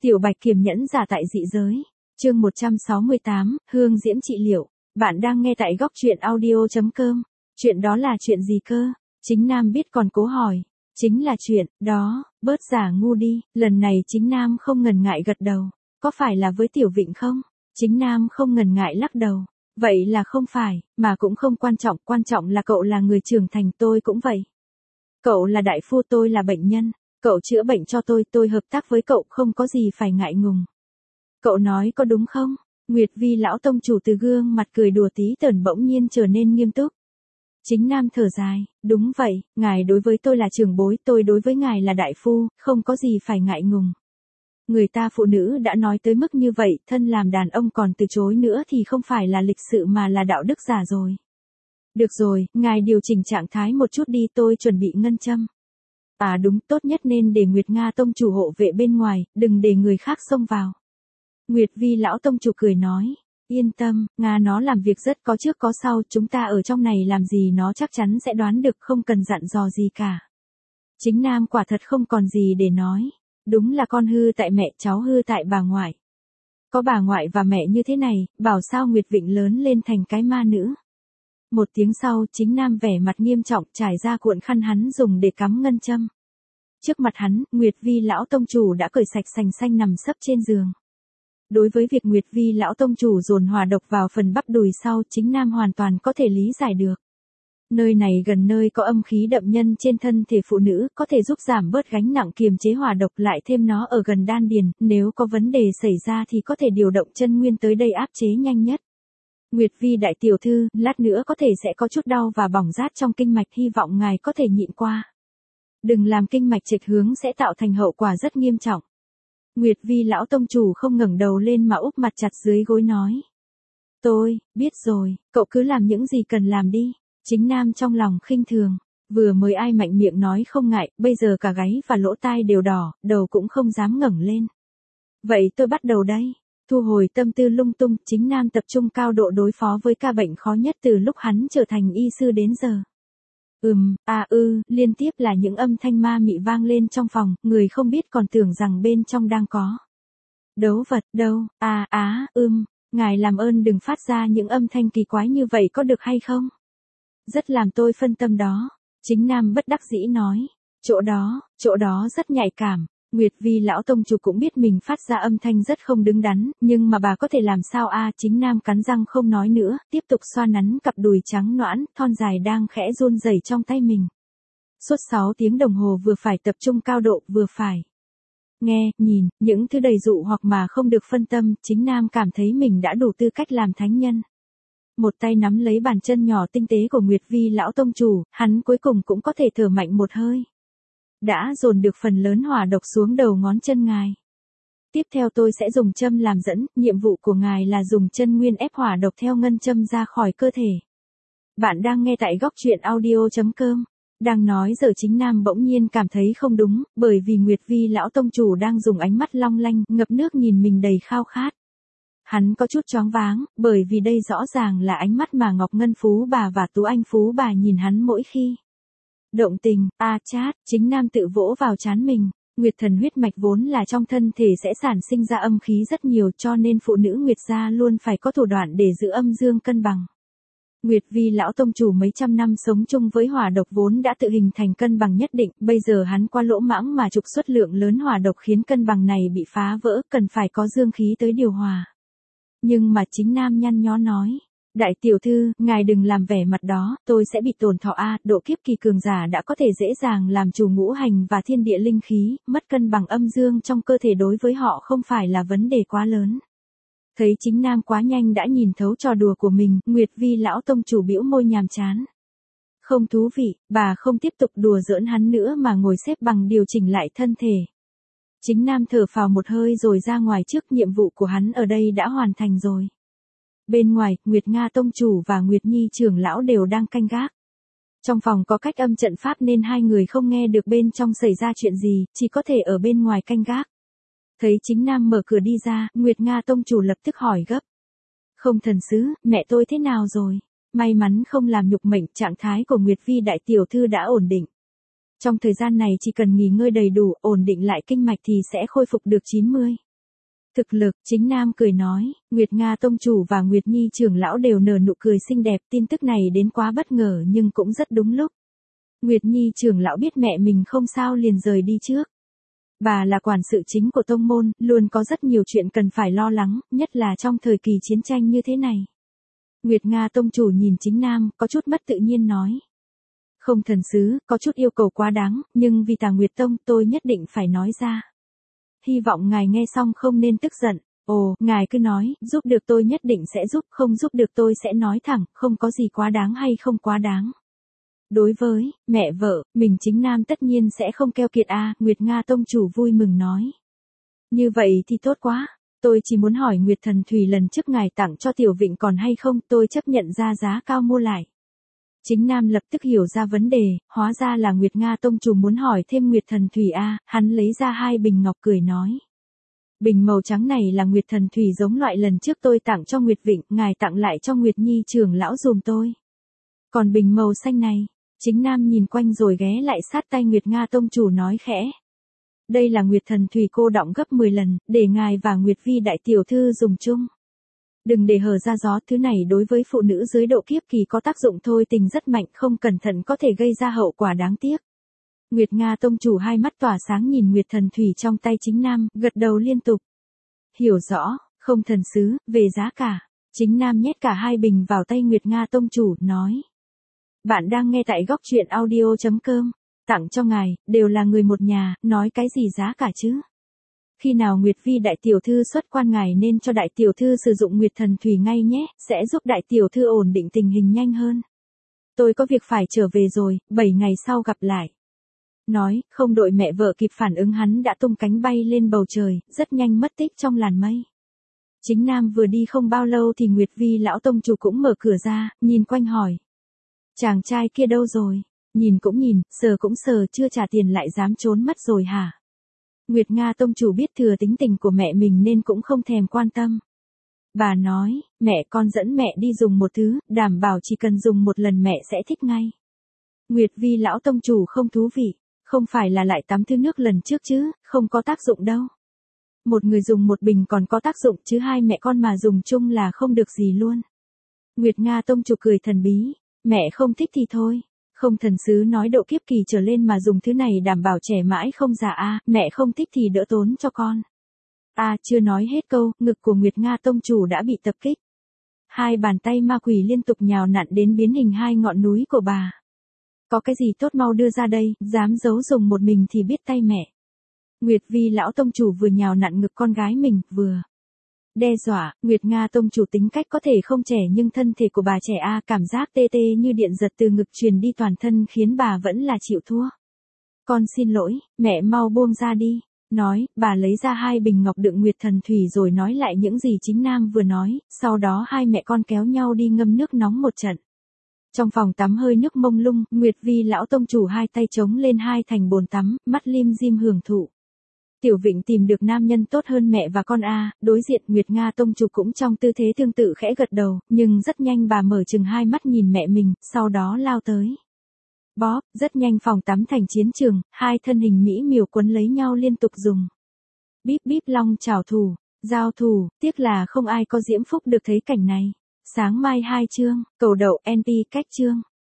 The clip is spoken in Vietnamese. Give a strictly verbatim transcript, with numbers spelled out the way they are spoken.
Tiểu Bạch kiềm nhẫn giả tại dị giới. Chương một trăm sáu mươi tám, Hương Diễm trị liệu. Bạn đang nghe tại góc truyện audio chấm com. Chuyện đó là chuyện gì cơ? Chính Nam biết còn cố hỏi. Chính là chuyện, đó, bớt giả ngu đi. Lần này Chính Nam không ngần ngại gật đầu. Có phải là với Tiểu Vịnh không? Chính Nam không ngần ngại lắc đầu. Vậy là không phải, mà cũng không quan trọng, quan trọng là cậu là người trưởng thành, tôi cũng vậy. Cậu là đại phu, tôi là bệnh nhân. Cậu chữa bệnh cho tôi, tôi hợp tác với cậu, không có gì phải ngại ngùng. Cậu nói có đúng không? Nguyệt Vi lão tông chủ từ gương mặt cười đùa tí tởn bỗng nhiên trở nên nghiêm túc. Chính Nam thở dài, đúng vậy, ngài đối với tôi là trưởng bối, tôi đối với ngài là đại phu, không có gì phải ngại ngùng. Người ta phụ nữ đã nói tới mức như vậy, thân làm đàn ông còn từ chối nữa thì không phải là lịch sự mà là đạo đức giả rồi. Được rồi, ngài điều chỉnh trạng thái một chút đi, tôi chuẩn bị ngân châm. À đúng, tốt nhất nên để Nguyệt Nga tông chủ hộ vệ bên ngoài, đừng để người khác xông vào. Nguyệt Vi lão tông chủ cười nói, yên tâm, Nga nó làm việc rất có trước có sau, chúng ta ở trong này làm gì nó chắc chắn sẽ đoán được, không cần dặn dò gì cả. Chính Nam quả thật không còn gì để nói, đúng là con hư tại mẹ, cháu hư tại bà ngoại. Có bà ngoại và mẹ như thế này, bảo sao Nguyệt Vịnh lớn lên thành cái ma nữ. Một tiếng sau, Chính Nam vẻ mặt nghiêm trọng trải ra cuộn khăn hắn dùng để cắm ngân châm. Trước mặt hắn, Nguyệt Vi lão tông chủ đã cởi sạch sành xanh nằm sấp trên giường. Đối với việc Nguyệt Vi lão tông chủ dồn hỏa độc vào phần bắp đùi sau, Chính Nam hoàn toàn có thể lý giải được. Nơi này gần nơi có âm khí đậm nhân trên thân thể phụ nữ, có thể giúp giảm bớt gánh nặng kiềm chế hỏa độc, lại thêm nó ở gần đan điền, nếu có vấn đề xảy ra thì có thể điều động chân nguyên tới đây áp chế nhanh nhất. Nguyệt Vi đại tiểu thư, lát nữa có thể sẽ có chút đau và bỏng rát trong kinh mạch, hy vọng ngài có thể nhịn qua. Đừng làm kinh mạch chệch hướng sẽ tạo thành hậu quả rất nghiêm trọng. Nguyệt Vi lão tông chủ không ngẩng đầu lên mà úp mặt chặt dưới gối nói. Tôi, biết rồi, cậu cứ làm những gì cần làm đi. Chính Nam trong lòng khinh thường, vừa mới ai mạnh miệng nói không ngại, bây giờ cả gáy và lỗ tai đều đỏ, đầu cũng không dám ngẩng lên. Vậy tôi bắt đầu đây. Thu hồi tâm tư lung tung, Chính Nam tập trung cao độ đối phó với ca bệnh khó nhất từ lúc hắn trở thành y sư đến giờ. Ừm, à ư, liên tiếp là những âm thanh ma mị vang lên trong phòng, người không biết còn tưởng rằng bên trong đang có đấu vật, đâu, à á, ưm, ngài làm ơn đừng phát ra những âm thanh kỳ quái như vậy có được hay không? Rất làm tôi phân tâm đó. Chính Nam bất đắc dĩ nói, chỗ đó, chỗ đó rất nhạy cảm. Nguyệt Vi lão tông chủ cũng biết mình phát ra âm thanh rất không đứng đắn, nhưng mà bà có thể làm sao a? À, Chính Nam cắn răng không nói nữa, tiếp tục xoa nắn cặp đùi trắng nõn, thon dài đang khẽ run rẩy trong tay mình. Suốt sáu tiếng đồng hồ vừa phải tập trung cao độ, vừa phải nghe, nhìn, những thứ đầy dụ hoặc mà không được phân tâm, Chính Nam cảm thấy mình đã đủ tư cách làm thánh nhân. Một tay nắm lấy bàn chân nhỏ tinh tế của Nguyệt Vi lão tông chủ, hắn cuối cùng cũng có thể thở mạnh một hơi. Đã dồn được phần lớn hỏa độc xuống đầu ngón chân ngài. Tiếp theo tôi sẽ dùng châm làm dẫn, nhiệm vụ của ngài là dùng chân nguyên ép hỏa độc theo ngân châm ra khỏi cơ thể. Bạn đang nghe tại góc truyện audio chấm com. Đang nói giờ Chính Nam bỗng nhiên cảm thấy không đúng, bởi vì Nguyệt Vi lão tông chủ đang dùng ánh mắt long lanh, ngập nước nhìn mình đầy khao khát. Hắn có chút choáng váng, bởi vì đây rõ ràng là ánh mắt mà Ngọc Ngân Phú bà và Tú Anh Phú bà nhìn hắn mỗi khi động tình. A à, chát, Chính Nam tự vỗ vào trán mình. Nguyệt thần huyết mạch vốn là trong thân thể sẽ sản sinh ra âm khí rất nhiều, cho nên phụ nữ Nguyệt gia luôn phải có thủ đoạn để giữ âm dương cân bằng. Nguyệt Vi lão tông chủ mấy trăm năm sống chung với hỏa độc vốn đã tự hình thành cân bằng nhất định, bây giờ hắn qua lỗ mãng mà trục xuất lượng lớn hỏa độc khiến cân bằng này bị phá vỡ, cần phải có dương khí tới điều hòa. Nhưng mà Chính Nam nhăn nhó nói, đại tiểu thư, ngài đừng làm vẻ mặt đó, tôi sẽ bị tổn thọ a, độ kiếp kỳ cường giả đã có thể dễ dàng làm chủ ngũ hành và thiên địa linh khí, mất cân bằng âm dương trong cơ thể đối với họ không phải là vấn đề quá lớn. Thấy Chính Nam quá nhanh đã nhìn thấu trò đùa của mình, Nguyệt Vi lão tông chủ bĩu môi nhàm chán. Không thú vị, bà không tiếp tục đùa giỡn hắn nữa mà ngồi xếp bằng điều chỉnh lại thân thể. Chính Nam thở phào một hơi rồi ra ngoài trước, nhiệm vụ của hắn ở đây đã hoàn thành rồi. Bên ngoài, Nguyệt Nga tông chủ và Nguyệt Nhi trưởng lão đều đang canh gác. Trong phòng có cách âm trận pháp nên hai người không nghe được bên trong xảy ra chuyện gì, chỉ có thể ở bên ngoài canh gác. Thấy Chính Nam mở cửa đi ra, Nguyệt Nga tông chủ lập tức hỏi gấp. Không thần sứ, mẹ tôi thế nào rồi? May mắn không làm nhục mệnh, trạng thái của Nguyệt Vi đại tiểu thư đã ổn định. Trong thời gian này chỉ cần nghỉ ngơi đầy đủ, ổn định lại kinh mạch thì sẽ khôi phục được chín mươi Thực lực, Chính Nam cười nói, Nguyệt Nga tông chủ và Nguyệt Nhi trưởng lão đều nở nụ cười xinh đẹp, tin tức này đến quá bất ngờ nhưng cũng rất đúng lúc. Nguyệt Nhi trưởng lão biết mẹ mình không sao liền rời đi trước. Bà là quản sự chính của tông môn, luôn có rất nhiều chuyện cần phải lo lắng, nhất là trong thời kỳ chiến tranh như thế này. Nguyệt Nga tông chủ nhìn Chính Nam, có chút mất tự nhiên nói. Không thần sứ, có chút yêu cầu quá đáng, nhưng vì Tà Nguyệt Tông tôi nhất định phải nói ra. Hy vọng ngài nghe xong không nên tức giận. Ồ, ngài cứ nói, giúp được tôi nhất định sẽ giúp, không giúp được tôi sẽ nói thẳng, không có gì quá đáng hay không quá đáng. Đối với mẹ vợ, mình Chính Nam tất nhiên sẽ không keo kiệt a, à, Nguyệt Nga tông chủ vui mừng nói. Như vậy thì tốt quá, tôi chỉ muốn hỏi Nguyệt Thần Thủy lần trước ngài tặng cho Tiểu Vịnh còn hay không, tôi chấp nhận ra giá cao mua lại. Chính Nam lập tức hiểu ra vấn đề, hóa ra là Nguyệt Nga tông chủ muốn hỏi thêm Nguyệt Thần Thủy a, à, hắn lấy ra hai bình ngọc cười nói. Bình màu trắng này là Nguyệt Thần Thủy giống loại lần trước tôi tặng cho Nguyệt Vịnh, ngài tặng lại cho Nguyệt Nhi trưởng lão dùm tôi. Còn bình màu xanh này, Chính Nam nhìn quanh rồi ghé lại sát tay Nguyệt Nga tông chủ nói khẽ. Đây là Nguyệt Thần Thủy cô đọng gấp mười lần, để ngài và Nguyệt Vi đại tiểu thư dùng chung. Đừng để hở ra gió, thứ này đối với phụ nữ dưới độ kiếp kỳ có tác dụng thôi tình rất mạnh, không cẩn thận có thể gây ra hậu quả đáng tiếc. Nguyệt Nga tông chủ hai mắt tỏa sáng nhìn Nguyệt Thần Thủy trong tay Chính Nam, gật đầu liên tục. Hiểu rõ, không thần sứ, về giá cả. Chính Nam nhét cả hai bình vào tay Nguyệt Nga tông chủ, nói. Bạn đang nghe tại góc truyện audio chấm com. Tặng cho ngài, đều là người một nhà, nói cái gì giá cả chứ? Khi nào Nguyệt Vi đại tiểu thư xuất quan ngài nên cho đại tiểu thư sử dụng Nguyệt Thần Thủy ngay nhé, sẽ giúp đại tiểu thư ổn định tình hình nhanh hơn. Tôi có việc phải trở về rồi, bảy ngày sau gặp lại. Nói, không đợi mẹ vợ kịp phản ứng hắn đã tung cánh bay lên bầu trời, rất nhanh mất tích trong làn mây. Chính Nam vừa đi không bao lâu thì Nguyệt Vi lão tông chủ cũng mở cửa ra, nhìn quanh hỏi. Chàng trai kia đâu rồi? Nhìn cũng nhìn, sờ cũng sờ, chưa trả tiền lại dám trốn mất rồi hả? Nguyệt Nga tông chủ biết thừa tính tình của mẹ mình nên cũng không thèm quan tâm. Bà nói, mẹ con dẫn mẹ đi dùng một thứ, đảm bảo chỉ cần dùng một lần mẹ sẽ thích ngay. Nguyệt Vi lão tông chủ không thú vị, không phải là lại tắm thứ nước lần trước chứ, không có tác dụng đâu. Một người dùng một bình còn có tác dụng chứ hai mẹ con mà dùng chung là không được gì luôn. Nguyệt Nga tông chủ cười thần bí, mẹ không thích thì thôi. Không thần sứ nói độ kiếp kỳ trở lên mà dùng thứ này đảm bảo trẻ mãi không già a, à, mẹ không thích thì đỡ tốn cho con. A à, chưa nói hết câu, ngực của Nguyệt Nga tông chủ đã bị tập kích. Hai bàn tay ma quỷ liên tục nhào nặn đến biến hình hai ngọn núi của bà. Có cái gì tốt mau đưa ra đây, dám giấu dùng một mình thì biết tay mẹ. Nguyệt Vi lão tông chủ vừa nhào nặn ngực con gái mình, vừa đe dọa. Nguyệt Nga tông chủ tính cách có thể không trẻ nhưng thân thể của bà trẻ a, à, cảm giác tê tê như điện giật từ ngực truyền đi toàn thân khiến bà vẫn là chịu thua. Con xin lỗi, mẹ mau buông ra đi. Nói, bà lấy ra hai bình ngọc đựng Nguyệt Thần Thủy rồi nói lại những gì Chính Nam vừa nói, sau đó hai mẹ con kéo nhau đi ngâm nước nóng một trận. Trong phòng tắm hơi nước mông lung, Nguyệt Vi lão tông chủ hai tay chống lên hai thành bồn tắm, mắt lim dim hưởng thụ. Tiểu Vịnh tìm được nam nhân tốt hơn mẹ và con a, đối diện Nguyệt Nga tông chủ cũng trong tư thế tương tự khẽ gật đầu, nhưng rất nhanh bà mở chừng hai mắt nhìn mẹ mình, sau đó lao tới. Bóp, rất nhanh phòng tắm thành chiến trường, hai thân hình mỹ miều quấn lấy nhau liên tục dùng. Bíp bíp long chảo thủ, giao thủ, tiếc là không ai có diễm phúc được thấy cảnh này. Sáng mai hai chương, cầu đậu en pê cách chương.